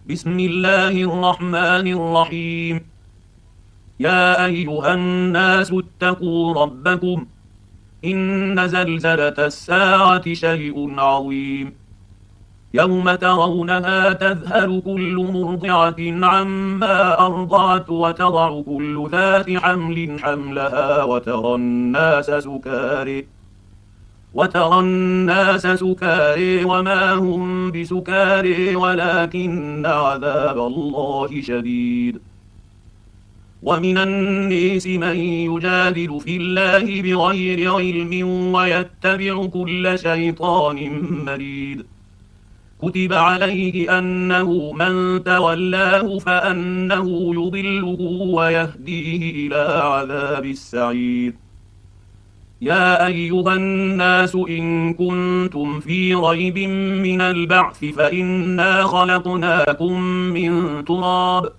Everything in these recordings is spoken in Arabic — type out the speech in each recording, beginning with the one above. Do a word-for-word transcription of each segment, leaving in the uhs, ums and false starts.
بسم الله الرحمن الرحيم. يا أيها الناس اتقوا ربكم، إن زلزلة الساعة شيء عظيم. يوم ترونها تذهل كل مرضعة عما أرضعت وتضع كل ذات حمل حملها وترى الناس سكاري وترى الناس سكاري وما هم بسكاري ولكن عذاب الله شديد. ومن الناس من يجادل في الله بغير علم ويتبع كل شيطان مريد. كتب عليه أنه من تولاه فأنه يضله ويهديه إلى عذاب السعير. يا أيها الناس إن كنتم في ريب من البعث فإنا خلقناكم من تراب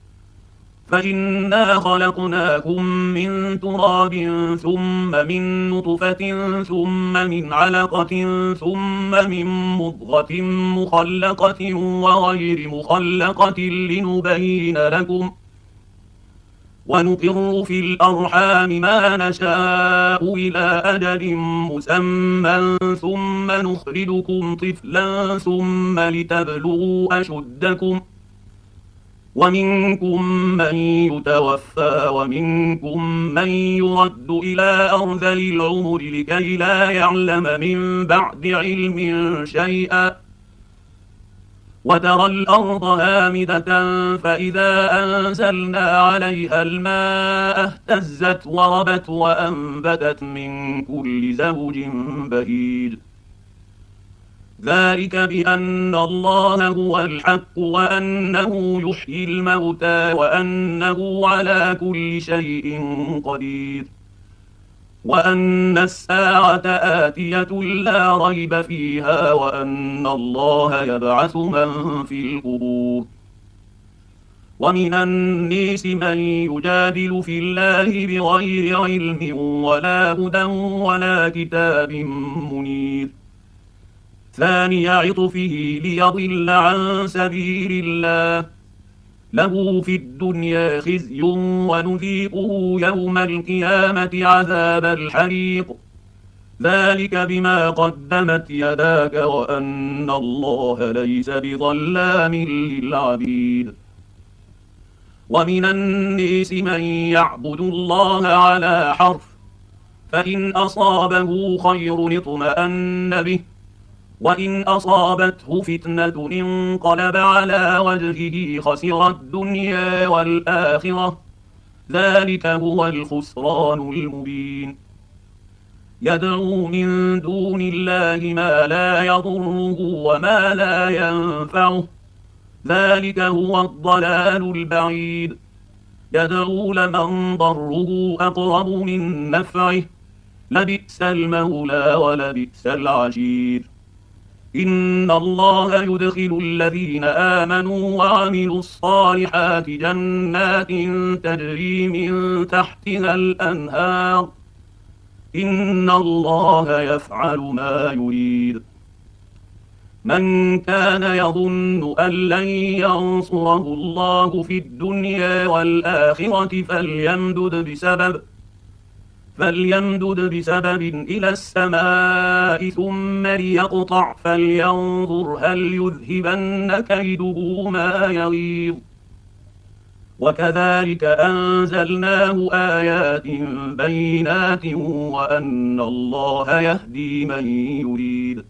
فإنا خلقناكم من تراب ثم من نطفة ثم من علقة ثم من مضغة مخلقة وغير مخلقة لنبين لكم، ونقر في الأرحام ما نشاء إلى أجل مسمى ثم نخرجكم طفلا ثم لتبلغوا أشدكم، ومنكم من يتوفى ومنكم من يرد إلى أرذل العمر لكي لا يعلم من بعد علم شيئا. وترى الأرض هامدة فإذا أنزلنا عليها الماء اهتزت وربت وأنبتت من كل زوج بهيج. ذلك بأن الله هو الحق وأنه يحيي الموتى وأنه على كل شيء قدير، وأن الساعة آتية لا ريب فيها وأن الله يبعث من في القبور. ومن الناس من يجادل في الله بغير علم ولا هدى ولا كتاب منير. ثاني عطفه ليضل عن سبيل الله، له في الدنيا خزي ونذيقه يوم القيامة عذاب الحريق. ذلك بما قدمت يداك وأن الله ليس بظلام للعبيد. ومن الناس من يعبد الله على حرف، فإن أصابه خير اطمأن به، وإن أصابته فتنة انقلب على وجهه خسر الدنيا والآخرة. ذلك هو الخسران المبين. يدعو من دون الله ما لا يضره وما لا ينفعه، ذلك هو الضلال البعيد. يدعو لمن ضره أقرب من نفعه، لبئس المولى ولبئس العشير. إن الله يدخل الذين آمنوا وعملوا الصالحات جنات تجري من تحتها الأنهار، إن الله يفعل ما يريد. من كان يظن أن لن ينصره الله في الدنيا والآخرة فليمدد بسبب فليمدد بسبب إلى السماء ثم ليقطع فلينظر هل يذهبن كيده ما يغيظ. وكذلك أنزلناه آيات بينات وأن الله يهدي من يريد.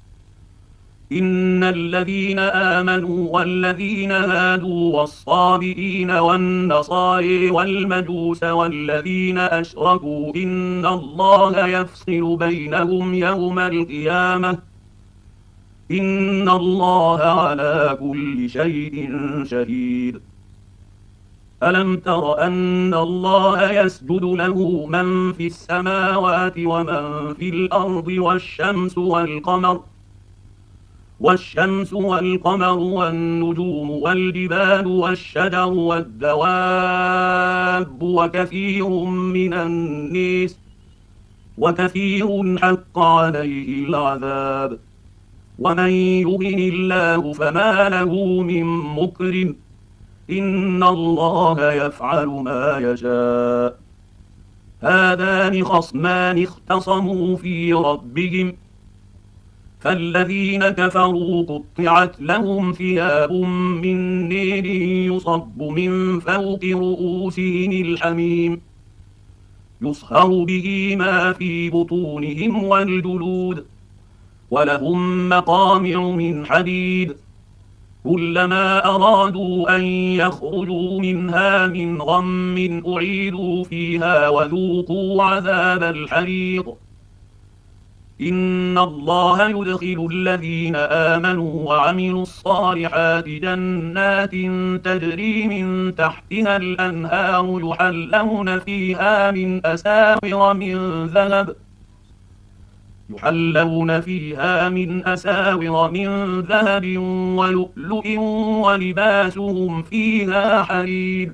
إن الذين آمنوا والذين هادوا والصابئين والنصارى والمجوس والذين أشركوا إن الله يفصل بينهم يوم القيامة، إن الله على كل شيء شهيد. ألم تر أن الله يسجد له من في السماوات ومن في الأرض والشمس والقمر والشمس والقمر والنجوم والجبال والشجر والدواب وكثير من الناس وكثير حق عليه العذاب ومن يهن الله فما له من مكرم إن الله يفعل ما يشاء. هذان خصمان اختصموا في ربهم فالذين كفروا قطعت لهم ثياب من نير يصب من فوق رؤوسهم الحميم يصهر به ما في بطونهم والجلود ولهم مقامع من حديد كلما أرادوا أن يخرجوا منها من غم أعيدوا فيها وذوقوا عذاب الحريق. إن الله يدخل الذين آمنوا وعملوا الصالحات جنات تجري من تحتها الأنهار يحلون فيها من أساور من ذهب يحلون فيها من أساور من ذهب ولؤلؤ ولباسهم فيها حرير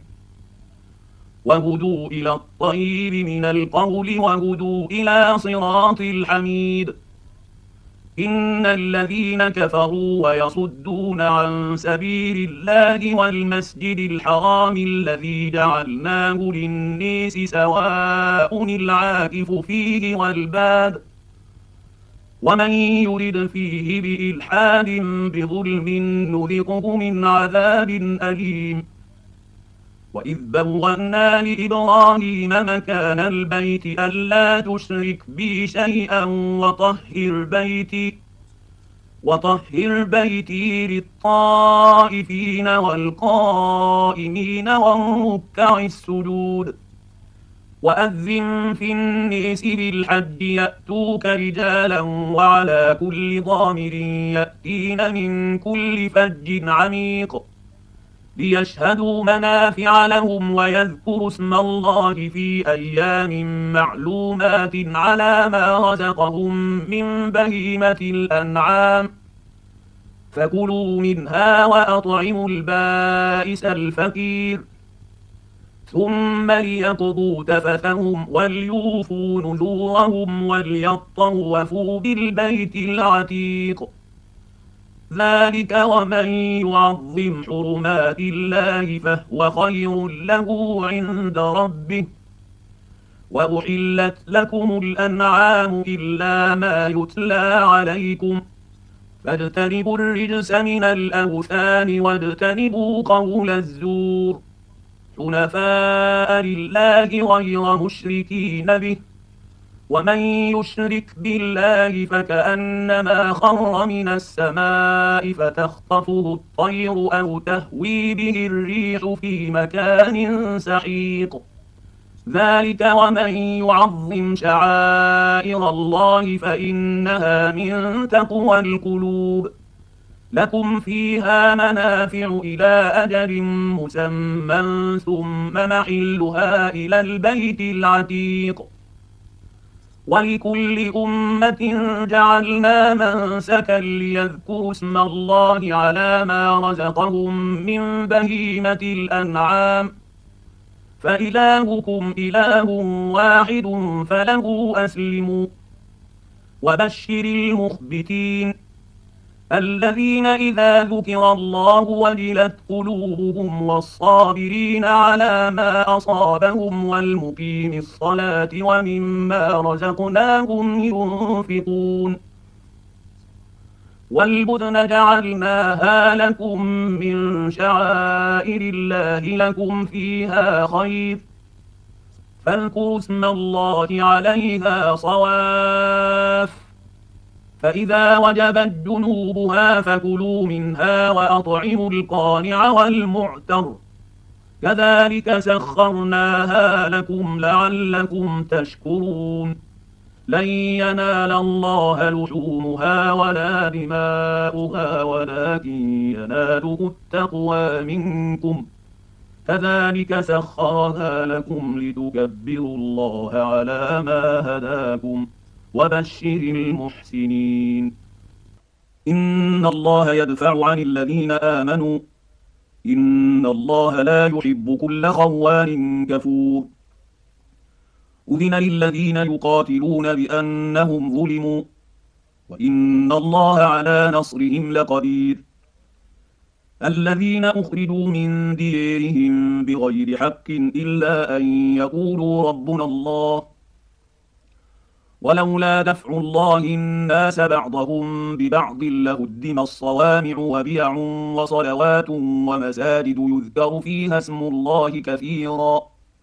وهدوا إلى الطيب من القول وهدوا إلى صراط الحميد. إن الذين كفروا ويصدون عن سبيل الله والمسجد الحرام الذي جعلناه للناس سواء العاكف فيه والباد ومن يرد فيه بإلحاد بظلم نذقه من عذاب أليم. وإذ بوأنا لإبراهيم مكان البيت ألا تشرك بي شيئا وطهر بيتي وطهر بيتي للطائفين والقائمين والركع السجود. وأذن في الناس بالحج يأتوك رجالا وعلى كل ضامر يأتين من كل فج عميق ليشهدوا منافع لهم ويذكروا اسم الله في أيام معلومات على ما رزقهم من بهيمة الأنعام فكلوا منها وأطعموا البائس الفقير ثم ليقضوا تفثهم وليوفوا نذورهم وليطوفوا بالبيت العتيق. ذلك ومن يعظم حرمات الله فهو خير له عند ربه. وأحلت لكم الأنعام إلا ما يتلى عليكم فاجتنبوا الرجس من الأوثان واجتنبوا قول الزور حنفاء لله غير مشركين به ومن يشرك بالله فكأنما خر من السماء فتخطفه الطير أو تهوي به الريح في مكان سحيق. ذلك ومن يعظم شعائر الله فإنها من تقوى القلوب. لكم فيها منافع إلى أجل مسمى ثم محلها إلى البيت العتيق. ولكل أمة جعلنا منسكا ليذكروا اسم الله على ما رزقهم من بهيمة الأنعام فإلهكم إله واحد فله أسلموا. وبشر المخبتين الذين إذا ذكر الله وجلت قلوبهم والصابرين على ما أصابهم والمقيم الصلاة ومما رزقناهم ينفقون. والبدن جعلناها لكم من شعائر الله لكم فيها خير فاذكروا اسم الله عليها صواف فإذا وجبت جنوبها فكلوا منها وأطعموا القانع والمعتر كذلك سخرناها لكم لعلكم تشكرون. لن ينال الله لحومها ولا دماؤها ولكن يناله التقوى منكم كذلك سخرها لكم لتكبروا الله على ما هداكم وبشر المحسنين. إن الله يدفع عن الذين آمنوا إن الله لا يحب كل خوان كفور. أذن للذين يقاتلون بأنهم ظلموا وإن الله على نصرهم لقدير. الذين أخرجوا من ديارهم بغير حق إلا أن يقولوا ربنا الله، ولولا دفع الله الناس بعضهم ببعض لهدم الصوامع وبيع وصلوات ومساجد يذكر فيها اسم الله كثيرا،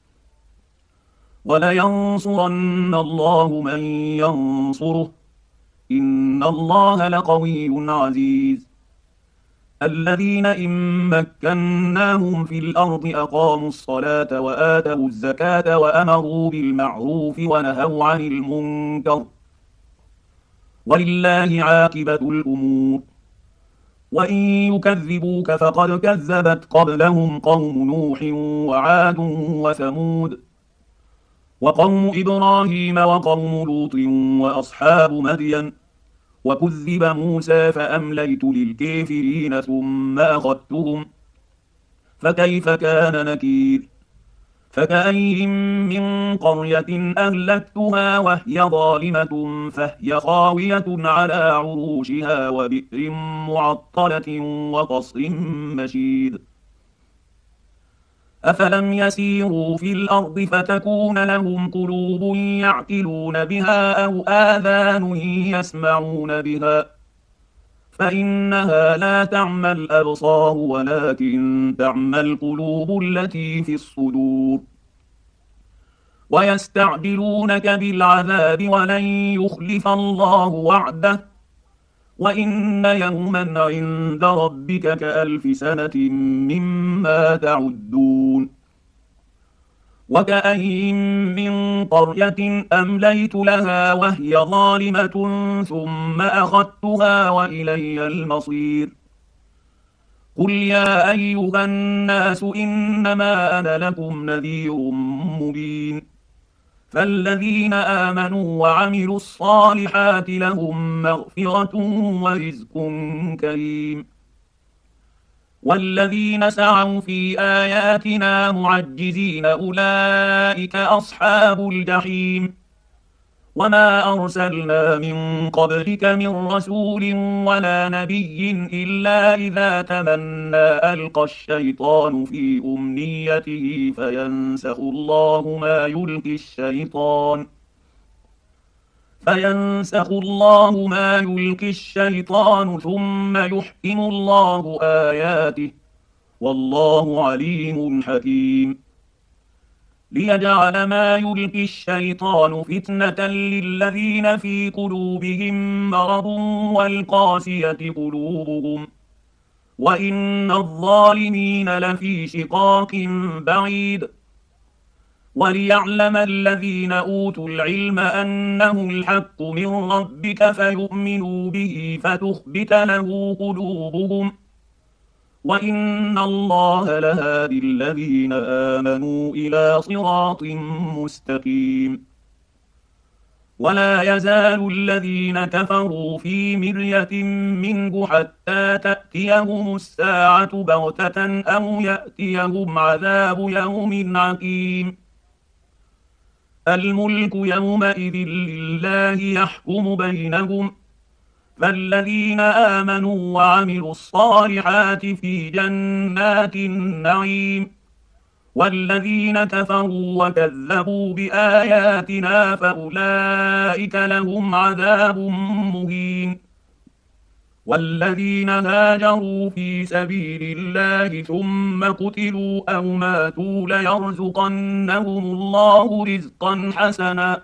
ولينصرن الله من ينصره، إن الله لقوي عزيز. الذين إن مكناهم في الأرض أقاموا الصلاة وآتوا الزكاة وأمروا بالمعروف ونهوا عن المنكر، ولله عاقبة الأمور. وإن يكذبوك فقد كذبت قبلهم قوم نوح وعاد وثمود وقوم إبراهيم وقوم لوط وأصحاب مدين، وكذب موسى فأمليت للكافرين ثم أخذتهم، فكيف كان نكير. فكأين من قرية أهلكتها وهي ظالمة فهي خاوية على عروشها وبئر معطلة وقصر مشيد. أفلم يسيروا في الأرض فتكون لهم قلوب يعقلون بها أو آذان يسمعون بها، فإنها لا تعمى الأبصار ولكن تعمى القلوب التي في الصدور. ويستعجلونك بالعذاب ولن يخلف الله وعده، وإن يوما عند ربك كألف سنة مما تعدون. وكأين من قرية أمليت لها وهي ظالمة ثم أخذتها وإلي المصير. قل يا أيها الناس إنما أنا لكم نذير مبين. فالذين آمنوا وعملوا الصالحات لهم مغفرة ورزق كريم. والذين سعوا في آياتنا معجزين أولئك أصحاب الجحيم. وما أرسلنا من قبلك من رسول ولا نبي إلا إذا تمنى ألقى الشيطان في أمنيته فينسخ الله ما يلقي الشيطان فينسخ الله ما يلقي الشيطان ثم يحكم الله آياته، والله عليم حكيم. ليجعل ما يلقي الشيطان فتنة للذين في قلوبهم مرض والقاسية قلوبهم، وإن الظالمين لفي شقاق بعيد. وليعلم الذين أوتوا العلم أنه الحق من ربك فيؤمنوا به فتخبت له قلوبهم، وإن الله لهادي الذين آمنوا إلى صراط مستقيم. ولا يزال الذين كفروا في مرية منه حتى تأتيهم الساعة بغتة أو يأتيهم عذاب يوم عقيم. الملك يومئذ لله يحكم بينهم، فالذين آمنوا وعملوا الصالحات في جنات النعيم، والذين كفروا وكذبوا بآياتنا فأولئك لهم عذاب مهين. والذين هاجروا في سبيل الله ثم قتلوا أو ماتوا ليرزقنهم الله رزقا حسنا،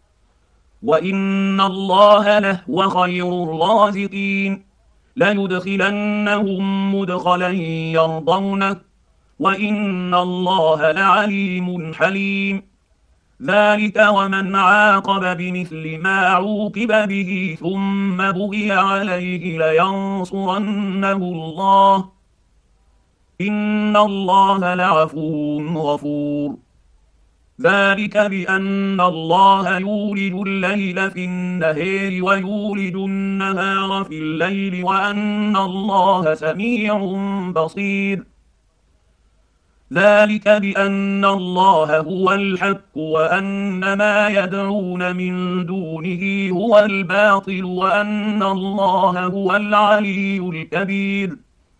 وإن الله لهو خير الرازقين. ليدخلنهم مدخلا يرضونه، وإن الله لعليم حليم. ذلك ومن عاقب بمثل ما عوقب به ثم بغي عليه لينصرنه الله، إن الله لعفو غفور. ذلك بأن الله يولج الليل في النهار ويولج النهار في الليل وأن الله سميع بصير. ذلك بأن الله هو الحق وأن ما يدعون من دونه هو الباطل وأن الله هو العلي الكبير.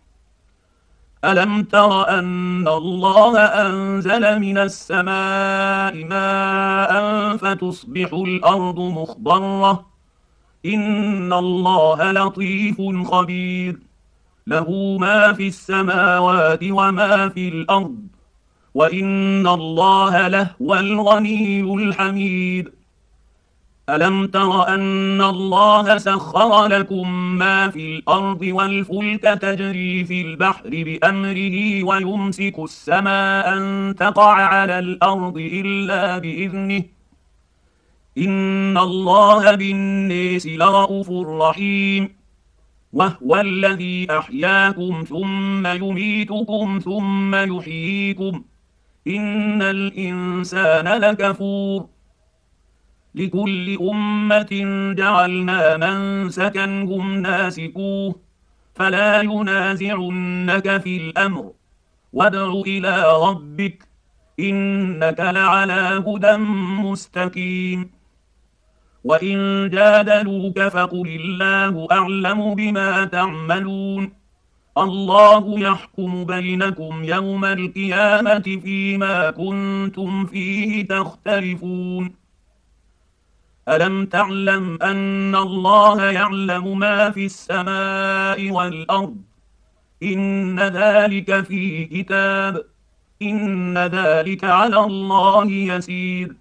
ألم تر أن الله أنزل من السماء ماء فتصبح الأرض مخضرة؟ إن الله لطيف خبير، له ما في السماوات وما في الأرض، وإن الله لهو الغني الحميد. ألم تر أن الله سخر لكم ما في الأرض والفلك تجري في البحر بأمره ويمسك السماء أن تقع على الأرض إلا بإذنه إن الله بالناس لرءوف رحيم. وهو الذي أحياكم ثم يميتكم ثم يحييكم إن الإنسان لكفور. لكل أمة جعلنا منسكا هم ناسكوه فلا ينازعنك في الأمر وادع إلى ربك إنك لعلى هدى مستقيم. وإن جادلوك فقل الله أعلم بما تعملون الله يحكم بينكم يوم القيامة فيما كنتم فيه تختلفون. ألم تعلم أن الله يعلم ما في السماء والأرض إن ذلك في كتاب إن ذلك على الله يسير.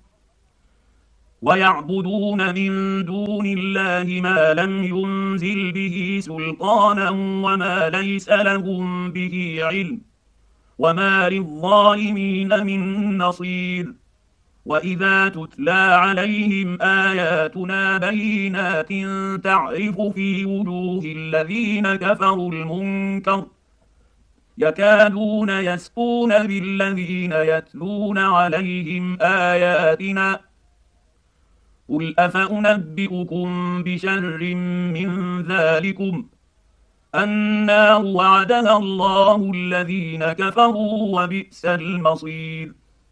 ويعبدون من دون الله ما لم ينزل به سلطانا وما ليس لهم به علم وما للظالمين من نصير. وإذا تتلى عليهم آياتنا بينات تعرف في وجوه الذين كفروا المنكر يكادون يسقون بالذين يتلون عليهم آياتنا قل أفأنبئكم بشر من ذلكم النار وعدها الله الذين كفروا وبئس المصير.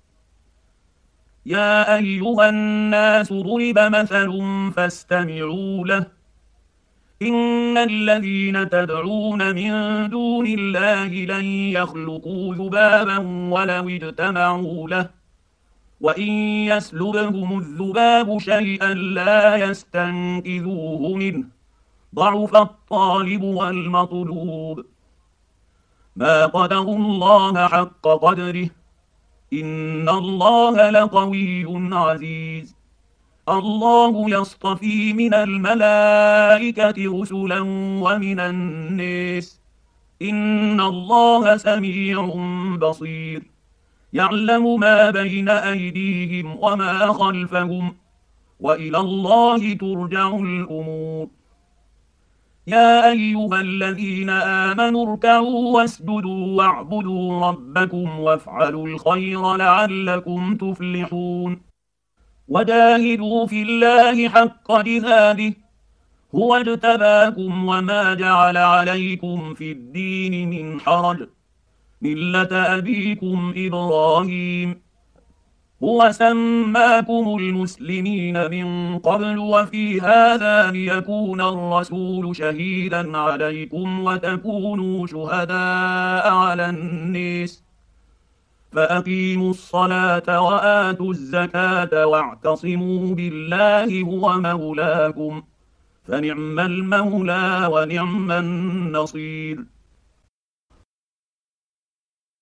يا أيها الناس ضرب مثل فاستمعوا له إن الذين تدعون من دون الله لن يخلقوا ذبابا ولو اجتمعوا له وإن يسلبهم الذباب شيئا لا يستنقذوه منه ضعف الطالب والمطلوب. ما قدروا الله حق قدره إن الله لقوي عزيز. الله يصطفي من الملائكة رسلا ومن الناس إن الله سميع بصير يعلم ما بين أيديهم وما خلفهم وإلى الله ترجع الأمور. يا أيها الذين آمنوا اركعوا واسجدوا واعبدوا ربكم وافعلوا الخير لعلكم تفلحون. وجاهدوا في الله حق جهاده هو اجتباكم وما جعل عليكم في الدين من حرج ملة أبيكم إبراهيم هو سماكم المسلمين من قبل وفي هذا ليكون الرسول شهيدا عليكم وتكونوا شهداء على الناس فأقيموا الصلاة وآتوا الزكاة واعتصموا بالله هو مولاكم فنعم المولى ونعم النصير.